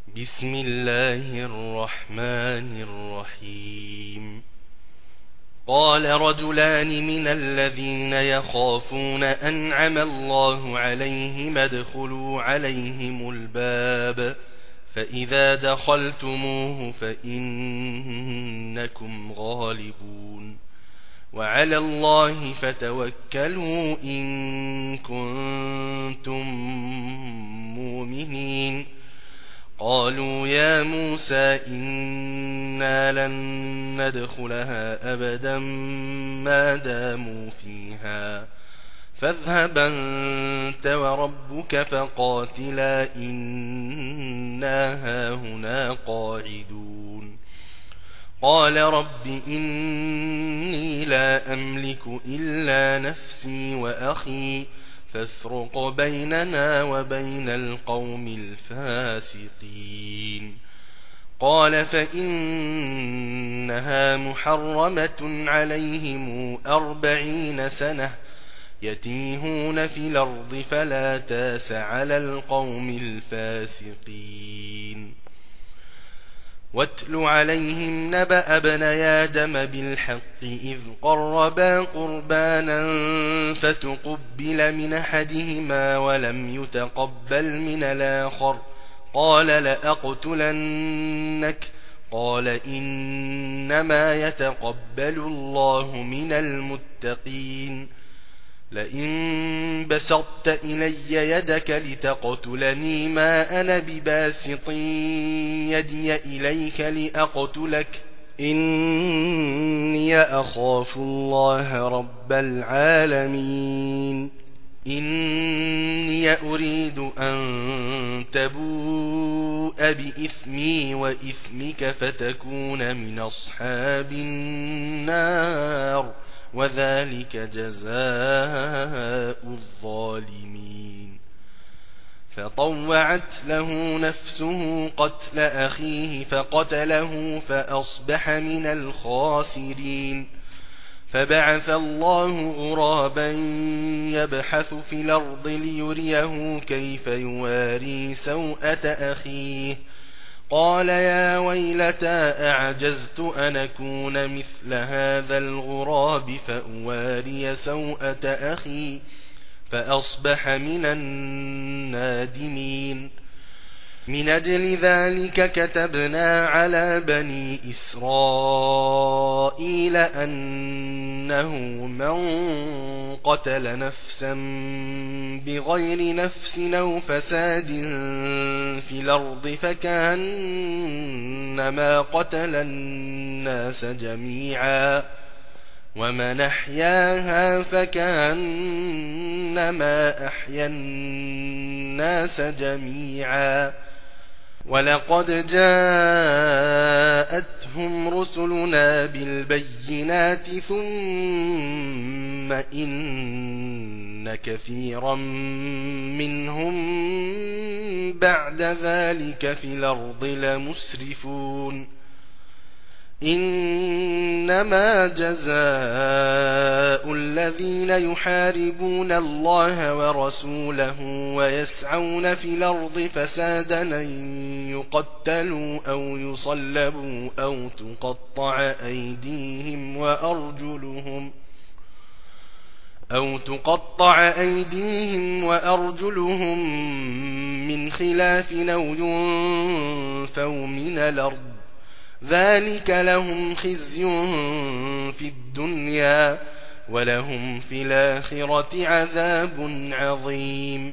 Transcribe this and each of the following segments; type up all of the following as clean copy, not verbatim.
بسم الله الرحمن الرحيم. قال رجلان من الذين يخافون أنعم الله عليهم ادخلوا عليهم الباب فإذا دخلتموه فإنكم غالبون وعلى الله فتوكلوا إن كنتم مؤمنين. قالوا يا موسى إنا لن ندخلها أبدا ما داموا فيها فاذهب أنت وربك فقاتلا إنا هاهنا قاعدون. قال رب إني لا أملك إلا نفسي وأخي فافرق بيننا وبين القوم الفاسقين. قال فإنها محرمة عليهم 40 سنة يتيهون في الأرض فلا تاس على القوم الفاسقين. واتل عليهم نبأ ابني آدم بالحق إذ قربا قربانا فتقبل من أحدهما ولم يتقبل من الآخر قال لأقتلنك قال إنما يتقبل الله من المتقين. لئن بسطت إلي يدك لتقتلني ما أنا بباسط يدي إليك لأقتلك إني أخاف الله رب العالمين. إني أريد أن تبوء بإثمي وإثمك فتكون من أصحاب النار وذلك جزاء الظالمين. فطوعت له نفسه قتل أخيه فقتله فأصبح من الخاسرين. فبعث الله غرابا يبحث في الأرض ليريه كيف يواري سوءة أخيه قال يا ويلتى أعجزت أن أكون مثل هذا الغراب فأواري سوءة أخي فأصبح من النادمين. من أجل ذلك كتبنا على بني إسرائيل أنه من قتل نفسا بغير نفس أو فساد في الأرض فكأنما قتل الناس جميعا ومن أحياها فكأنما أحيا الناس جميعا. ولقد جاءتهم رسلنا بالبينات ثم إن كثيرا منهم بعد ذلك في الأرض لمسرفون. إنما جزاء الذين يحاربون الله ورسوله ويسعون في الأرض فسادا أن يقتلوا أو يصلبوا أو تقطع أيديهم وأرجلهم من خلاف أو ينفوا من الأرض ذلك لهم خزي في الدنيا ولهم في الآخرة عذاب عظيم.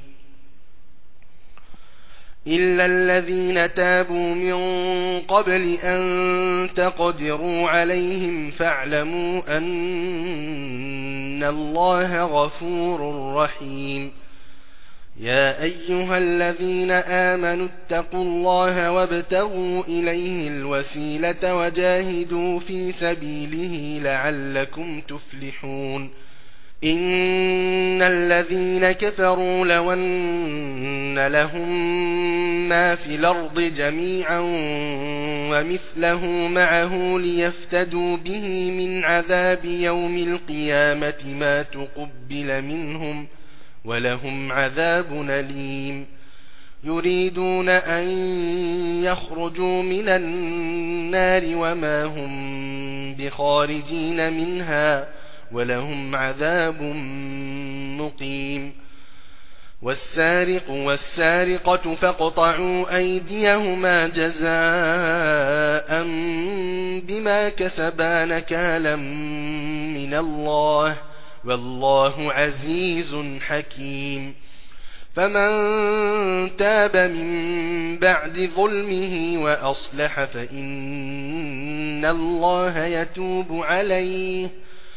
إلا الذين تابوا من قبل أن تقدروا عليهم فاعلموا أن الله غفور رحيم. يا أيها الذين آمنوا اتقوا الله وابتغوا إليه الوسيلة وجاهدوا في سبيله لعلكم تفلحون. إن الذين كفروا لو أن لهم ما في الأرض جميعا ومثله معه ليفتدوا به من عذاب يوم القيامة ما تقبل منهم ولهم عذاب أليم. يريدون أن يخرجوا من النار وما هم بخارجين منها ولهم عذاب مقيم والسارق والسارقة فاقطعوا أيديهما جزاء بما كسبا نكالا من الله والله عزيز حكيم فمن تاب من بعد ظلمه وأصلح فإن الله يتوب عليه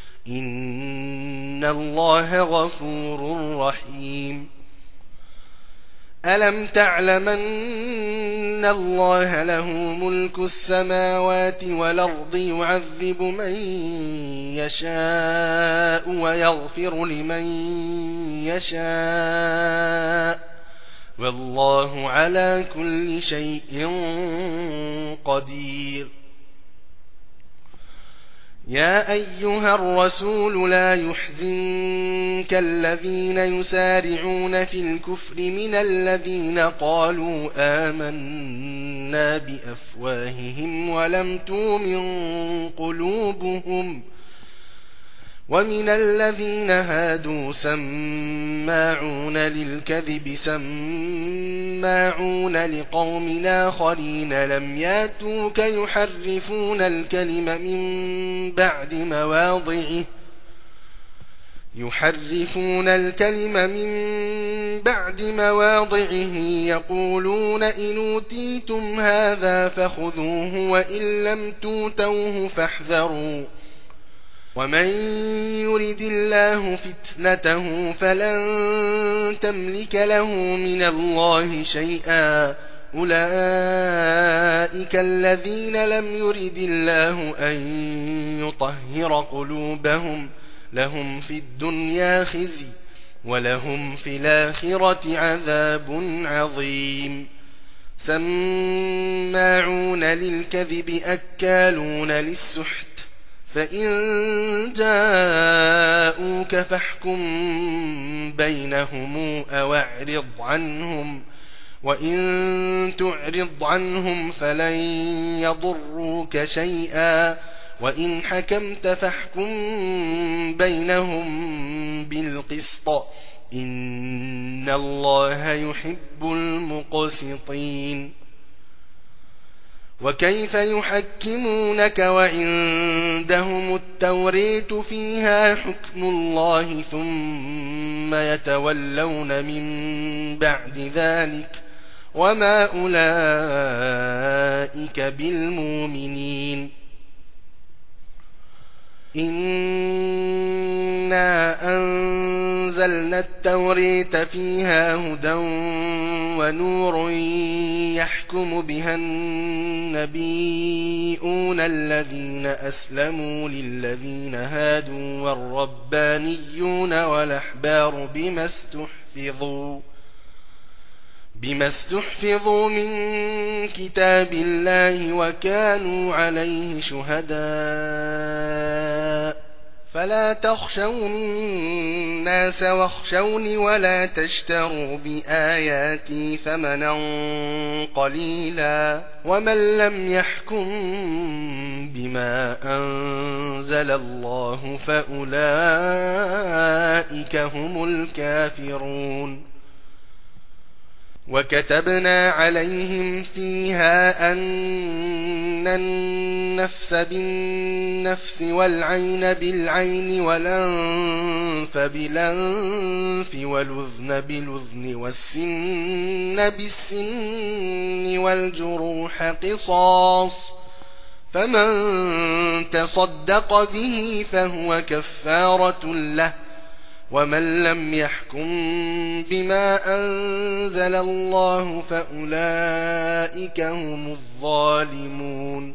إن الله غفور رحيم ألم تعلم أن الله له ملك السماوات والأرض يعذب من يشاء ويغفر لمن يشاء والله على كل شيء قدير يا أيها الرسول لا يحزنك الذين يسارعون في الكفر من الذين قالوا آمنا بأفواههم ولم تؤمن قلوبهم ومن الذين هادوا سماعون للكذب سماعون لقوم آخرين لم ياتوك يحرفون الكلم من بعد مواضعه يقولون إن أوتيتم هذا فخذوه وإن لم توتوه فاحذروا ومن يرد الله فتنته فلن تملك له من الله شيئا أولئك الذين لم يرد الله أن يطهر قلوبهم لهم في الدنيا خزي ولهم في الآخرة عذاب عظيم سماعون للكذب أكالون للسحت فإن جاءوك فاحكم بينهم أو اعرض عنهم وإن تعرض عنهم فلن يضروك شيئا وإن حكمت فاحكم بينهم بالقسط إن الله يحب المقسطين وكيف يحكمونك وعندهم التوريت فيها حكم الله ثم يتولون من بعد ذلك وما أولئك بالمؤمنين إنا أنزلنا التوريت فيها هدى ونور يحكم بها النبيون الذين أسلموا للذين هادوا والربانيون والأحبار بما استحفظوا من كتاب الله وكانوا عليه شهداء فلا تخشوا الناس واخشوني ولا تشتروا بآياتي ثمنا قليلا ومن لم يحكم بما أنزل الله فأولئك هم الكافرون وكتبنا عليهم فيها أن النفس بالنفس والعين بالعين والأنف بالأنف والأذن بالأذن والسن بالسن والجروح قصاص فمن تصدق به فهو كفارة له ومن لم يحكم بما أنزل الله فأولئك هم الظالمون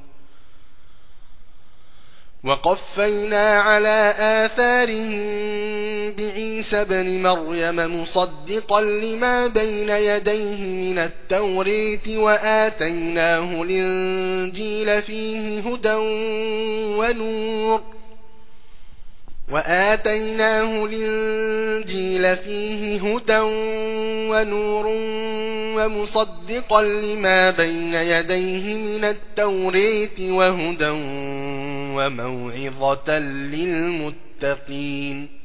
وقفينا على آثارهم بعيسى ابن مريم مصدقا لما بين يديه من التوريت وآتيناه الإنجيل فيه هدى ونور وآتيناه الإنجيل فيه هدى ونور ومصدقا لما بين يديه من التوراة وهدى وموعظة للمتقين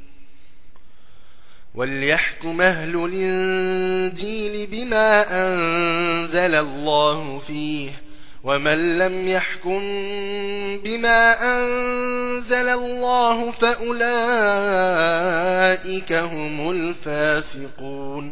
وليحكم أهل الإنجيل بما أنزل الله فيه ومن لم يحكم بما أنزل الله فأولئك هم الفاسقون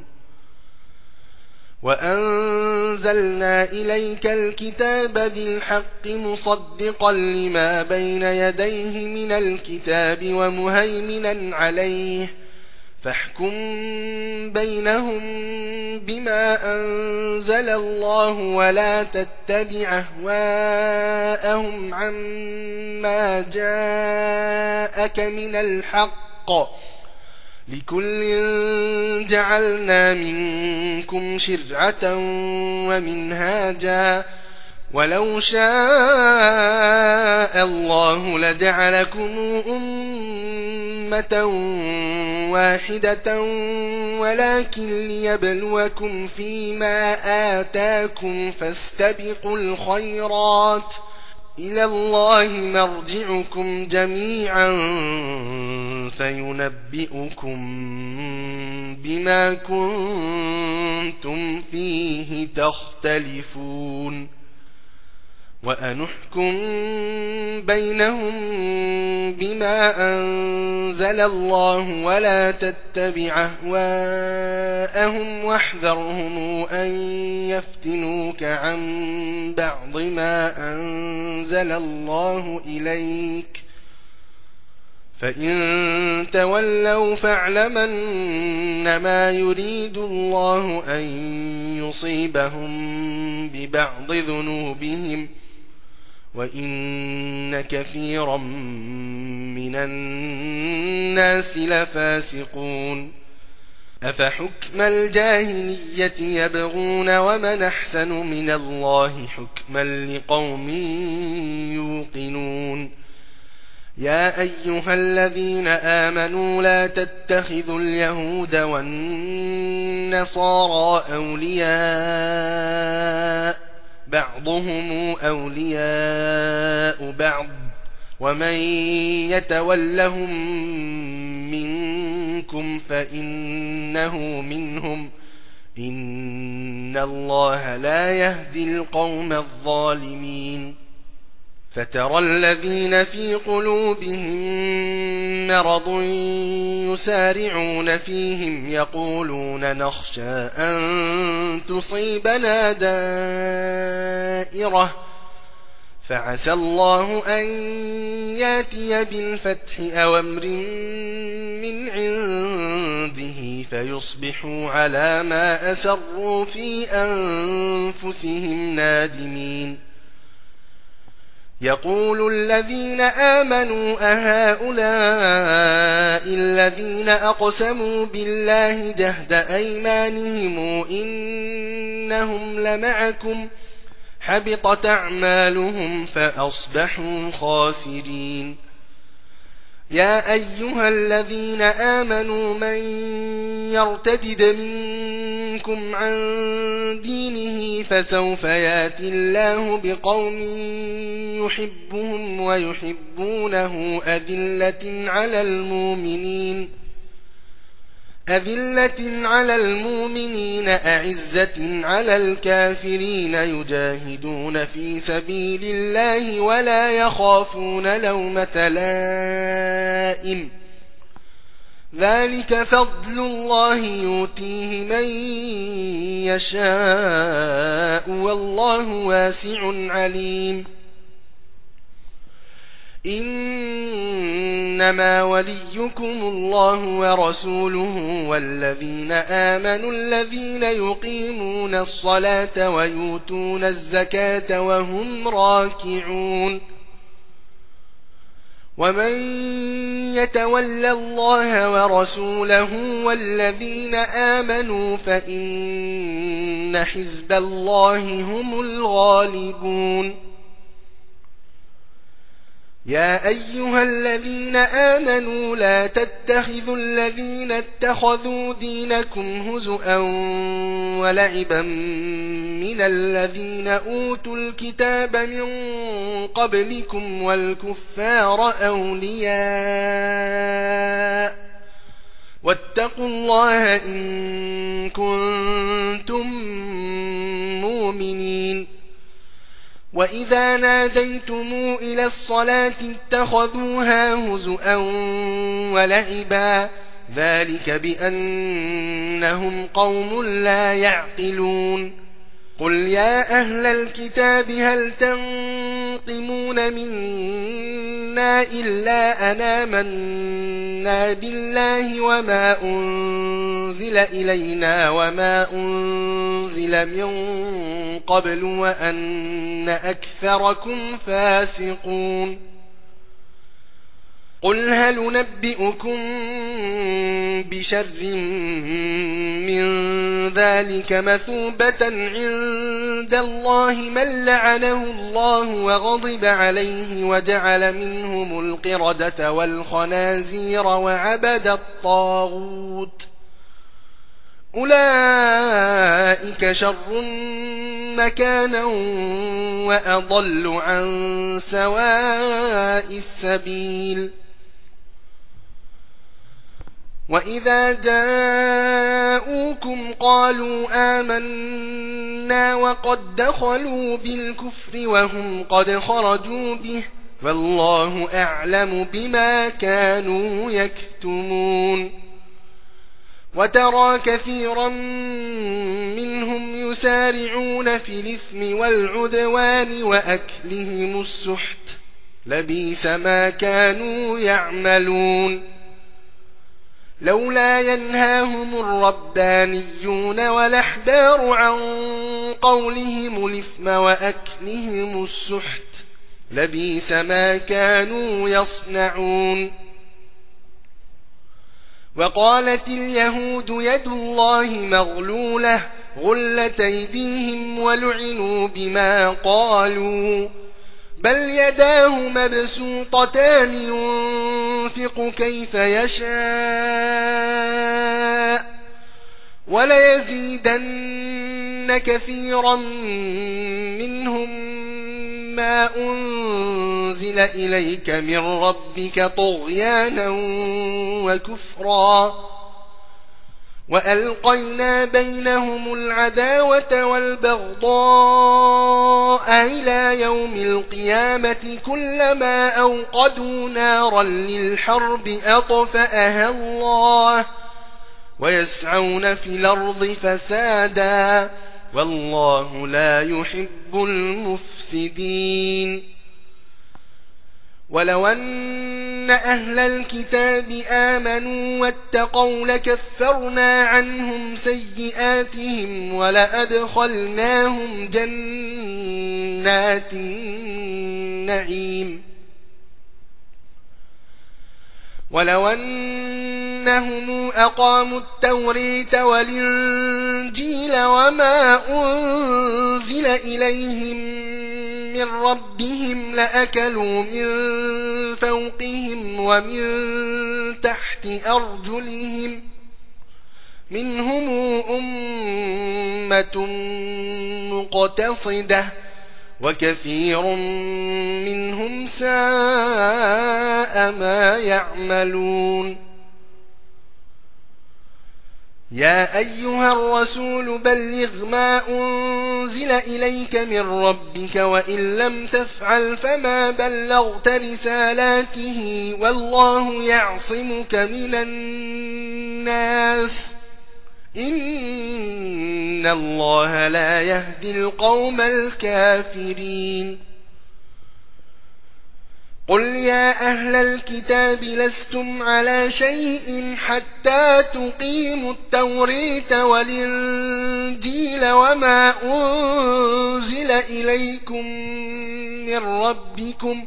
وأنزلنا إليك الكتاب بالحق مصدقا لما بين يديه من الكتاب ومهيمنا عليه فاحكم بينهم بما أنزل الله ولا تتبع أهواءهم عما جاءك من الحق لكل جعلنا منكم شرعة ومنهاجا ولو شاء الله لجعلكم أمة واحدة ولكن ليبلوكم فيما آتاكم فاستبقوا الخيرات إلى الله مرجعكم جميعا فينبئكم بما كنتم فيه تختلفون وأنحكم بينهم بما أنزل الله ولا تتبع أهواءهم واحذرهم أن يفتنوك عن بعض ما أنزل الله إليك فإن تولوا فاعلمن ما يريد الله أن يصيبهم ببعض ذنوبهم وإن كثيرا من الناس لفاسقون أفحكم الجاهلية يبغون ومن أحسن من الله حكما لقوم يوقنون يا أيها الذين آمنوا لا تتخذوا اليهود والنصارى أولياء بعضهم أولياء بعض ومن يتولهم منكم فإنه منهم إن الله لا يهدي القوم الظالمين فترى الذين في قلوبهم مرض يسارعون فيهم يقولون نخشى أن تصيبنا دائرة فعسى الله أن ياتي بالفتح أو أمر من عنده فيصبحوا على ما أسروا في أنفسهم نادمين يقول الذين آمنوا أهؤلاء الذين أقسموا بالله جهد أيمانهم إنهم لمعكم حبطت أعمالهم فأصبحوا خاسرين يا أيها الذين آمنوا من يرتد منكم عن دينه فسوف ياتي الله بقوم يحبهم ويحبونه أذلة على المؤمنين أعزة على الكافرين يجاهدون في سبيل الله ولا يخافون لومة لائم ذلك فضل الله يؤتيه من يشاء والله واسع عليم إنما وليكم الله ورسوله والذين آمنوا الذين يقيمون الصلاة ويؤتون الزكاة وهم راكعون ومن يتول الله ورسوله والذين آمنوا فإن حزب الله هم الغالبون يا أيها الذين آمنوا لا تتخذوا الذين اتخذوا دينكم هزؤا ولعبا من الذين أوتوا الكتاب من قبلكم والكفار أولياء واتقوا الله إن كنتم مؤمنين وإذا ناديتم إلى الصلاة اتخذوها هزؤا ولعبا ذلك بأنهم قوم لا يعقلون قل يا أهل الكتاب هل تنقمون منا إلا أن آمنا بالله وما أنزل إلينا وما أنزل من قبل وأن أكثركم فاسقون قل هل ننبئكم بشر من ذلك مثوبة عند الله من لعنه الله وغضب عليه وجعل منهم القردة والخنازير وعبد الطاغوت أولئك شر مكانا وأضل عن سواء السبيل وإذا جاءوكم قالوا آمنا وقد دخلوا بالكفر وهم قد خرجوا به والله أعلم بما كانوا يكتمون وترى كثيرا منهم يسارعون في الإثم والعدوان وأكلهم السحت لبئس ما كانوا يعملون لولا ينهاهم الربانيون والأحبار عن قولهم الإثم وأكلهم السحت لبئس ما كانوا يصنعون وقالت اليهود يد الله مغلولة غلت أيديهم ولعنوا بما قالوا بل يداه مبسوطتان ينفق كيف يشاء وليزيدن كثيرا منهم ما أنزل إليك من ربك طغيانا وكفرا وألقينا بينهم العداوة والبغضاء إلى يوم القيامة كلما أوقدوا نارا للحرب أطفأها الله ويسعون في الأرض فسادا والله لا يحب المفسدين ولو أن أهل الكتاب آمنوا واتقوا لكفرنا عنهم سيئاتهم ولأدخلناهم جنات النعيم ولو أنهم أقاموا التوريت والإنجيل وما أنزل إليهم من ربهم لأكلوا من فوقهم ومن تحت أرجلهم منهم أمة مقتصدة وكثير منهم ساء ما يعملون يا أيها الرسول بلغ ما أنزل إليك من ربك وإن لم تفعل فما بلغت رسالاته والله يعصمك من الناس إن الله لا يهدي القوم الكافرين قل يا أهل الكتاب لستم على شيء حتى تقيموا التوريت والإنجيل وما أنزل إليكم من ربكم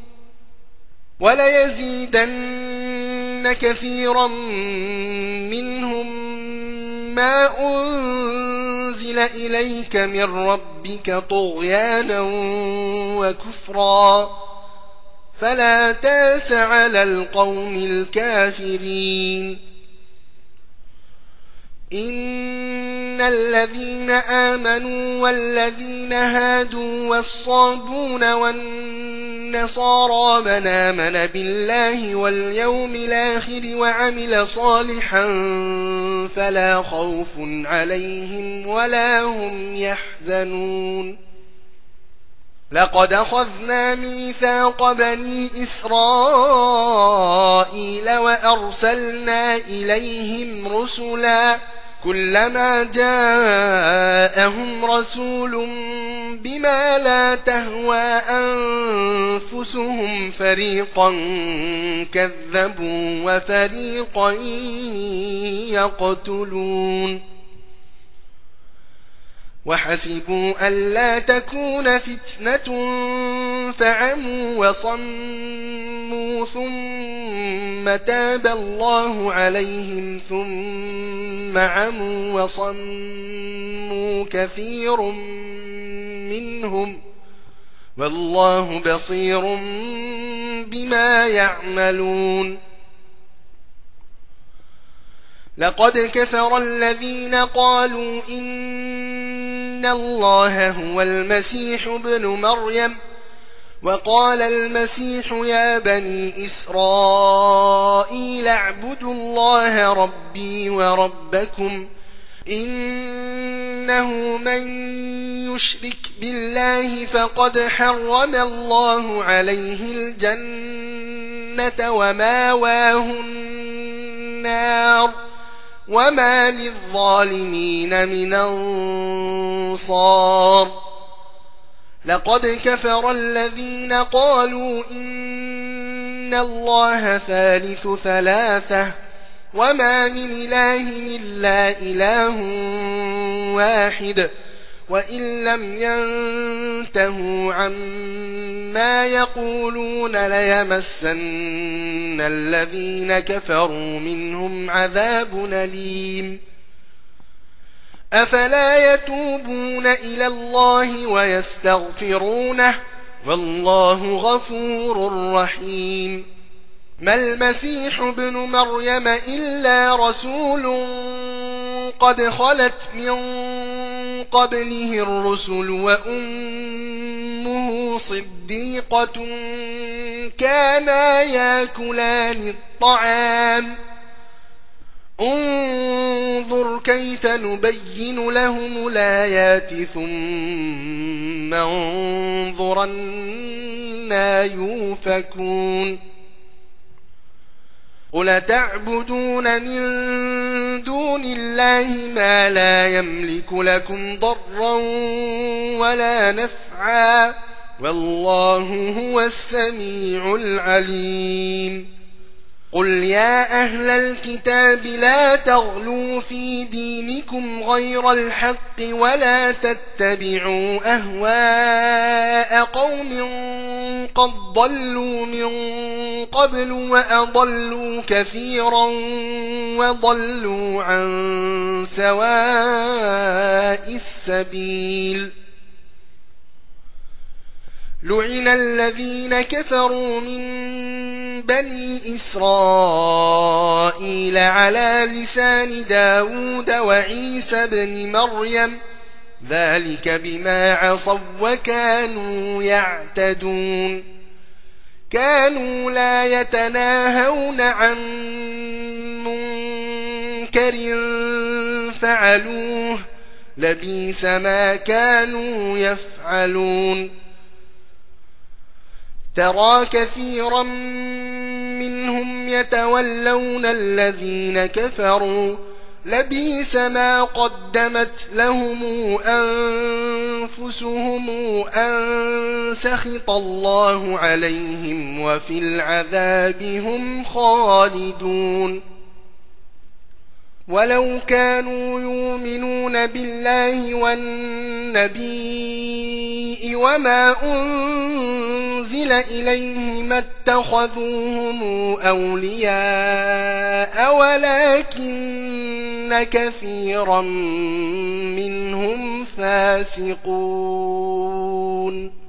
وليزيدن كثيرا منهم ما أنزل إليك من ربك طغيانا وكفرا فلا تاس على القوم الكافرين إن الذين آمنوا والذين هادوا والصابون والنصارى من آمن بالله واليوم الآخر وعمل صالحا فلا خوف عليهم ولا هم يحزنون لقد أخذنا ميثاق بني إسرائيل وأرسلنا إليهم رسلا كلما جاءهم رسول بما لا تهوى أنفسهم فريقا كذبوا وفريقا يقتلون وحسبوا ألا تكون فتنة فعموا وصموا ثم تاب الله عليهم ثم عموا وصموا كثير منهم والله بصير بما يعملون لقد كفر الذين قالوا إن الله هو المسيح ابن مريم وقال المسيح يا بني إسرائيل اعبدوا الله ربي وربكم إنه من يشرك بالله فقد حرم الله عليه الجنة وماواه النار وما للظالمين من أنصار لقد كفر الذين قالوا إن الله ثالث ثلاثة وما من إله إلا إله واحد وإن لم ينتهوا عما يقولون ليمسن الذين كفروا منهم عذاب أليم أفلا يتوبون إلى الله ويستغفرونه والله غفور رحيم ما المسيح ابن مريم إلا رسول قد خلت من قبله الرسل وأمه صديقة كانا ياكلان الطعام انظر كيف نبين لهم الآيات ثم انظر أنى يؤفكون قل تعبدون من دون الله ما لا يملك لكم ضرا ولا نفعا والله هو السميع العليم قل يا أهل الكتاب لا تغلوا في دينكم غير الحق ولا تتبعوا أهواء قوم قد ضلوا من قبل وأضلوا كثيرا وضلوا عن سواء السبيل لعن الذين كفروا من بني إسرائيل على لسان داود وعيسى بن مريم ذلك بما عصوا وكانوا يعتدون كانوا لا يتناهون عن منكر فعلوه لبئس ما كانوا يفعلون ترى كثيرا منهم يتولون الذين كفروا لبئس ما قدمت لهم أنفسهم أن سخط الله عليهم وفي العذاب هم خالدون ولو كانوا يؤمنون بالله والنبي وما أنزل إليه ما اتخذوهم أولياء ولكن كثيرا منهم فاسقون